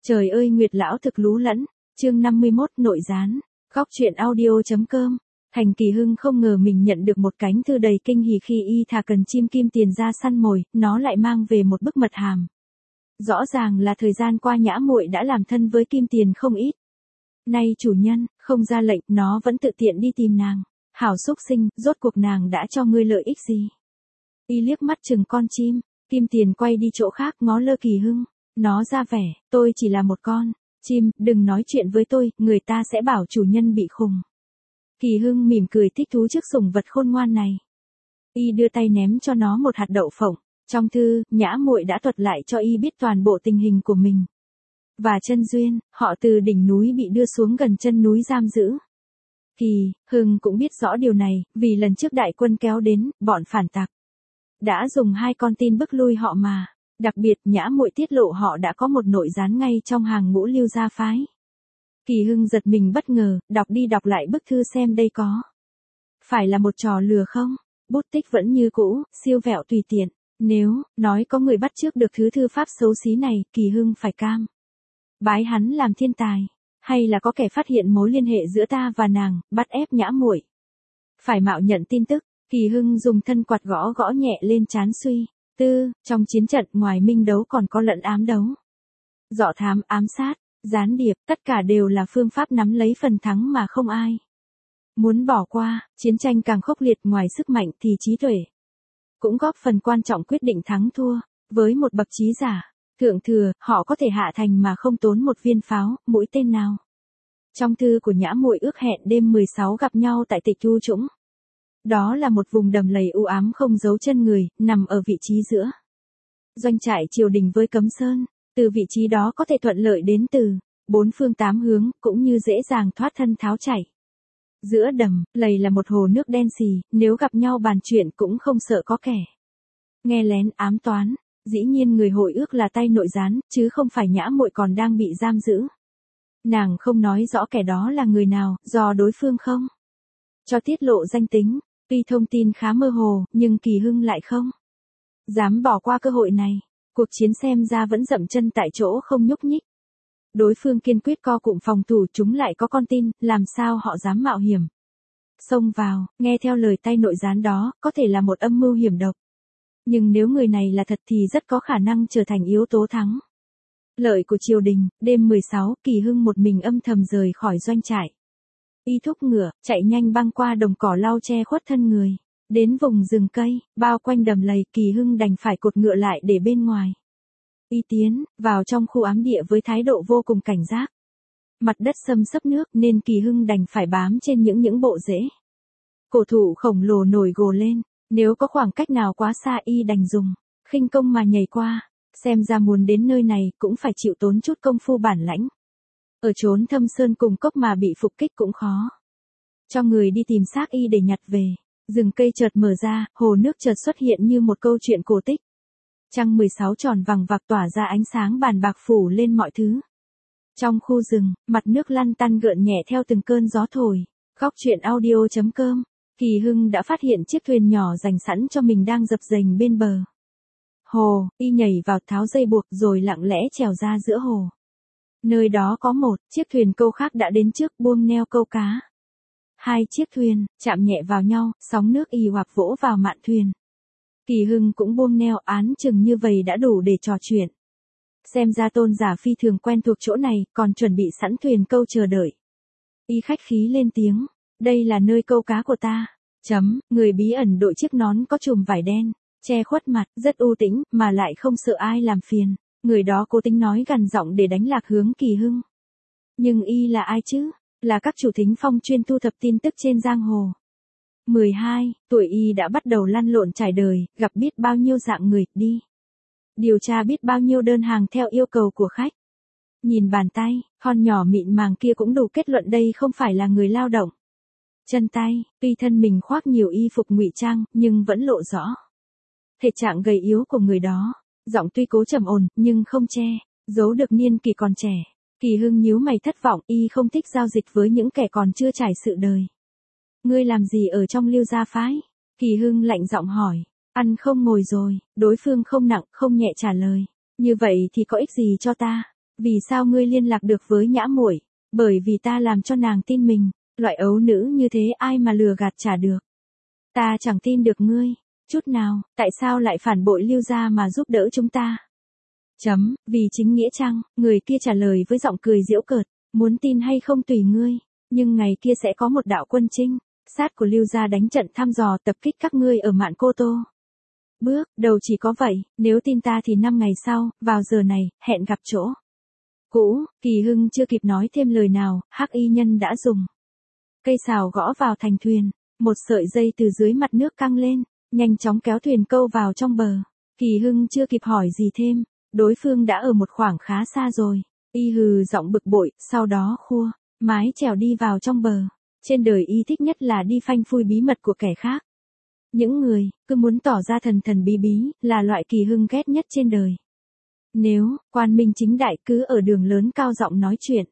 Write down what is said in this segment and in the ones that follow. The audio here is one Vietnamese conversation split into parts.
Trời ơi Nguyệt lão thực lú lẫn, chương 51 nội gián, góc truyện audio.com. Thành Kỳ Hưng không ngờ mình nhận được một cánh thư đầy kinh hỉ khi y thà cần chim kim tiền ra săn mồi, nó lại mang về một bức mật hàm. Rõ ràng là thời gian qua Nhã muội đã làm thân với kim tiền không ít. Nay chủ nhân, không ra lệnh, nó vẫn tự tiện đi tìm nàng. Hảo xúc sinh, rốt cuộc nàng đã cho ngươi lợi ích gì? Y liếc mắt chừng con chim, kim tiền quay đi chỗ khác ngó lơ Kỳ Hưng. Nó ra vẻ, tôi chỉ là một con chim, đừng nói chuyện với tôi, người ta sẽ bảo chủ nhân bị khùng. Kỳ Hưng mỉm cười thích thú trước sủng vật khôn ngoan này. Y đưa tay ném cho nó một hạt đậu phộng. Trong thư, Nhã muội đã thuật lại cho y biết toàn bộ tình hình của mình. Và chân duyên, họ từ đỉnh núi bị đưa xuống gần chân núi giam giữ. Kỳ Hưng cũng biết rõ điều này, vì lần trước đại quân kéo đến, bọn phản tặc đã dùng 2 con tin bức lui họ mà. Đặc biệt Nhã muội tiết lộ họ đã có một nội gián ngay trong hàng ngũ Lưu gia phái. Kỳ Hưng giật mình bất ngờ, đọc đi đọc lại bức thư xem đây có phải là một trò lừa không. Bút tích vẫn như cũ, siêu vẹo tùy tiện. Nếu nói có người bắt chước được thứ thư pháp xấu xí này, Kỳ Hưng phải cam bái hắn làm thiên tài. Hay là có kẻ phát hiện mối liên hệ giữa ta và nàng, bắt ép Nhã muội phải mạo nhận tin tức. Kỳ Hưng dùng thân quạt gõ gõ nhẹ lên trán suy tư, trong chiến trận ngoài minh đấu còn có lẫn ám đấu. Dọ thám, ám sát, gián điệp, tất cả đều là phương pháp nắm lấy phần thắng mà không ai muốn bỏ qua. Chiến tranh càng khốc liệt, ngoài sức mạnh thì trí tuệ cũng góp phần quan trọng quyết định thắng thua. Với một bậc trí giả thượng thừa, họ có thể hạ thành mà không tốn một viên pháo, mũi tên nào. Trong thư của Nhã muội ước hẹn đêm 16 gặp nhau tại Tịch Thu Trũng. Đó là một vùng đầm lầy u ám không giấu chân người, nằm ở vị trí giữa doanh trại triều đình với Cấm Sơn. Từ vị trí đó có thể thuận lợi đến từ 4 phương 8 hướng, cũng như dễ dàng thoát thân tháo chạy. Giữa đầm lầy là một hồ nước đen xì, nếu gặp nhau bàn chuyện cũng không sợ có kẻ nghe lén ám toán. Dĩ nhiên người hội ước là tay nội gián, chứ không phải Nhã muội còn đang bị giam giữ. Nàng không nói rõ kẻ đó là người nào, do đối phương không cho tiết lộ danh tính. Tuy thông tin khá mơ hồ, nhưng Kỳ Hưng lại không dám bỏ qua cơ hội này. Cuộc chiến xem ra vẫn dậm chân tại chỗ không nhúc nhích. Đối phương kiên quyết co cụm phòng thủ, chúng lại có con tin, làm sao họ dám mạo hiểm xông vào. Nghe theo lời tay nội gián đó, có thể là một âm mưu hiểm độc. Nhưng nếu người này là thật thì rất có khả năng trở thành yếu tố thắng lợi của triều đình. Đêm 16, Kỳ Hưng một mình âm thầm rời khỏi doanh trại. Y thúc ngựa, chạy nhanh băng qua đồng cỏ lau che khuất thân người. Đến vùng rừng cây, bao quanh đầm lầy, Kỳ Hưng đành phải cột ngựa lại để bên ngoài. Y tiến vào trong khu ám địa với thái độ vô cùng cảnh giác. Mặt đất xâm xấp nước nên Kỳ Hưng đành phải bám trên những bộ rễ cổ thụ khổng lồ nổi gồ lên. Nếu có khoảng cách nào quá xa y đành dùng khinh công mà nhảy qua. Xem ra muốn đến nơi này cũng phải chịu tốn chút công phu bản lãnh. Ở chốn thâm sơn cùng cốc mà bị phục kích cũng khó cho người đi tìm xác y để nhặt về. Rừng cây chợt mở ra, hồ nước chợt xuất hiện như một câu chuyện cổ tích. Trăng 16 tròn vằng vặc tỏa ra ánh sáng bàn bạc phủ lên mọi thứ. Trong khu rừng, mặt nước lăn tăn gợn nhẹ theo từng cơn gió thổi. Góc truyện audio.com. Kỳ Hưng đã phát hiện chiếc thuyền nhỏ dành sẵn cho mình đang dập dềnh bên bờ hồ. Y nhảy vào tháo dây buộc rồi lặng lẽ trèo ra giữa hồ. Nơi đó có một chiếc thuyền câu khác đã đến trước, buông neo câu cá. 2 chiếc thuyền chạm nhẹ vào nhau, sóng nước ì òa vỗ vào mạn thuyền. Kỳ Hưng cũng buông neo, án chừng như vậy đã đủ để trò chuyện. Xem ra tôn giả phi thường quen thuộc chỗ này, còn chuẩn bị sẵn thuyền câu chờ đợi. Y khách khí lên tiếng, đây là nơi câu cá của ta. Người bí ẩn đội chiếc nón có chùm vải đen che khuất mặt, rất u tĩnh, mà lại không sợ ai làm phiền. Người đó cố tình nói gằn giọng để đánh lạc hướng Kỳ Hưng. Nhưng y là ai chứ? Là các chủ thính phong chuyên thu thập tin tức trên giang hồ. 12 tuổi y đã bắt đầu lăn lộn trải đời, gặp biết bao nhiêu dạng người, đi điều tra biết bao nhiêu đơn hàng theo yêu cầu của khách. Nhìn bàn tay, thon nhỏ mịn màng kia cũng đủ kết luận đây không phải là người lao động. Chân tay, tuy thân mình khoác nhiều y phục ngụy trang, nhưng vẫn lộ rõ thể trạng gầy yếu của người đó. Giọng tuy cố trầm ổn, nhưng không che giấu được niên kỷ còn trẻ. Kỳ Hưng nhíu mày thất vọng, y không thích giao dịch với những kẻ còn chưa trải sự đời. Ngươi làm gì ở trong Lưu gia phái? Kỳ Hưng lạnh giọng hỏi. Ăn không ngồi rồi, đối phương không nặng không nhẹ trả lời. Như vậy thì có ích gì cho ta? Vì sao ngươi liên lạc được với Nhã muội? Bởi vì ta làm cho nàng tin mình, loại ấu nữ như thế ai mà lừa gạt trả được. Ta chẳng tin được ngươi, chút nào, tại sao lại phản bội Lưu gia mà giúp đỡ chúng ta? Vì chính nghĩa chăng? Người kia trả lời với giọng cười giễu cợt, muốn tin hay không tùy ngươi, nhưng ngày kia sẽ có một đạo quân chinh, sát của Lưu gia đánh trận thăm dò tập kích các ngươi ở Mạn Cô Tô. Bước đầu chỉ có vậy, nếu tin ta thì 5 ngày sau, vào giờ này, hẹn gặp chỗ cũ. Kỳ Hưng chưa kịp nói thêm lời nào, Hắc Y nhân đã dùng cây sào gõ vào thành thuyền, một sợi dây từ dưới mặt nước căng lên, nhanh chóng kéo thuyền câu vào trong bờ. Kỳ Hưng chưa kịp hỏi gì thêm, đối phương đã ở một khoảng khá xa rồi. Y hừ giọng bực bội, sau đó khua mái chèo đi vào trong bờ. Trên đời y thích nhất là đi phanh phui bí mật của kẻ khác. Những người cứ muốn tỏ ra thần thần bí bí là loại Kỳ Hưng ghét nhất trên đời. Nếu quan minh chính đại cứ ở đường lớn cao giọng nói chuyện,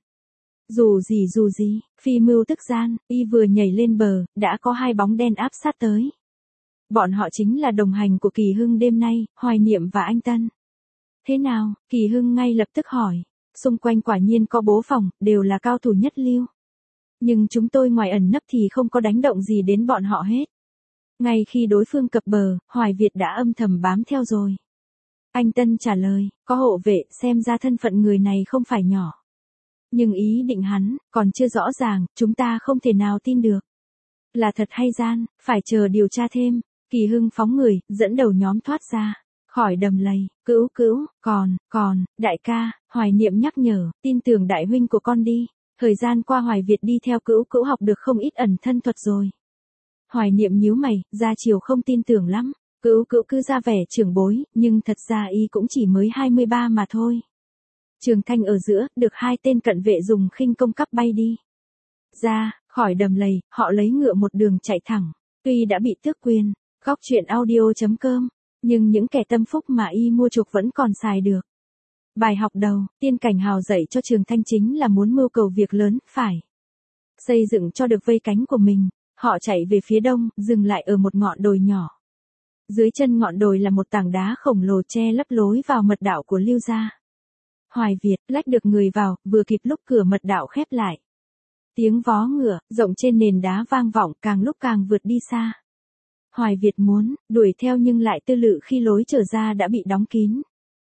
dù gì, phi mưu tức gian, y vừa nhảy lên bờ, đã có 2 bóng đen áp sát tới. Bọn họ chính là đồng hành của Kỳ Hưng đêm nay, Hoài Niệm và anh Tân. Thế nào? Kỳ Hưng ngay lập tức hỏi. Xung quanh quả nhiên có bố phòng, đều là cao thủ nhất lưu. Nhưng chúng tôi ngoài ẩn nấp thì không có đánh động gì đến bọn họ hết. Ngay khi đối phương cập bờ, Hoài Việt đã âm thầm bám theo rồi. Anh Tân trả lời, có hộ vệ, xem ra thân phận người này không phải nhỏ. Nhưng ý định hắn, còn chưa rõ ràng, chúng ta không thể nào tin được. Là thật hay gian, phải chờ điều tra thêm. Kỳ Hưng phóng người, dẫn đầu nhóm thoát ra khỏi đầm lầy. Cữu, còn, đại ca, Hoài Niệm nhắc nhở, tin tưởng đại huynh của con đi. Thời gian qua Hoài Việt đi theo Cữu học được không ít ẩn thân thuật rồi. Hoài Niệm nhíu mày, ra chiều không tin tưởng lắm. Cữu cứ ra vẻ trưởng bối, nhưng thật ra y cũng chỉ mới 23 mà thôi. Trường Thanh ở giữa, được 2 tên cận vệ dùng khinh công cắp bay đi ra khỏi đầm lầy, họ lấy ngựa một đường chạy thẳng. Tuy đã bị tước quyền, góc truyện audio.com, nhưng những kẻ tâm phúc mà y mua chuộc vẫn còn xài được. Bài học đầu, Tiên Cảnh Hào dạy cho Trường Thanh chính là muốn mưu cầu việc lớn, phải xây dựng cho được vây cánh của mình. Họ chạy về phía đông, dừng lại ở một ngọn đồi nhỏ. Dưới chân ngọn đồi là một tảng đá khổng lồ che lấp lối vào mật đạo của Lưu gia. Hoài Việt lách được người vào, vừa kịp lúc cửa mật đạo khép lại. Tiếng vó ngựa, rộng trên nền đá vang vọng, càng lúc càng vượt đi xa. Hoài Việt muốn đuổi theo nhưng lại tư lự khi lối trở ra đã bị đóng kín.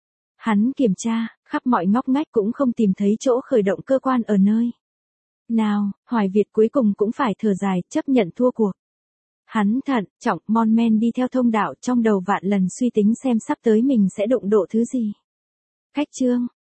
Hắn kiểm tra, khắp mọi ngóc ngách cũng không tìm thấy chỗ khởi động cơ quan ở nơi nào. Hoài Việt cuối cùng cũng phải thở dài, chấp nhận thua cuộc. Hắn thận trọng, mon men đi theo thông đạo, trong đầu vạn lần suy tính xem sắp tới mình sẽ đụng độ thứ gì. Khách trương,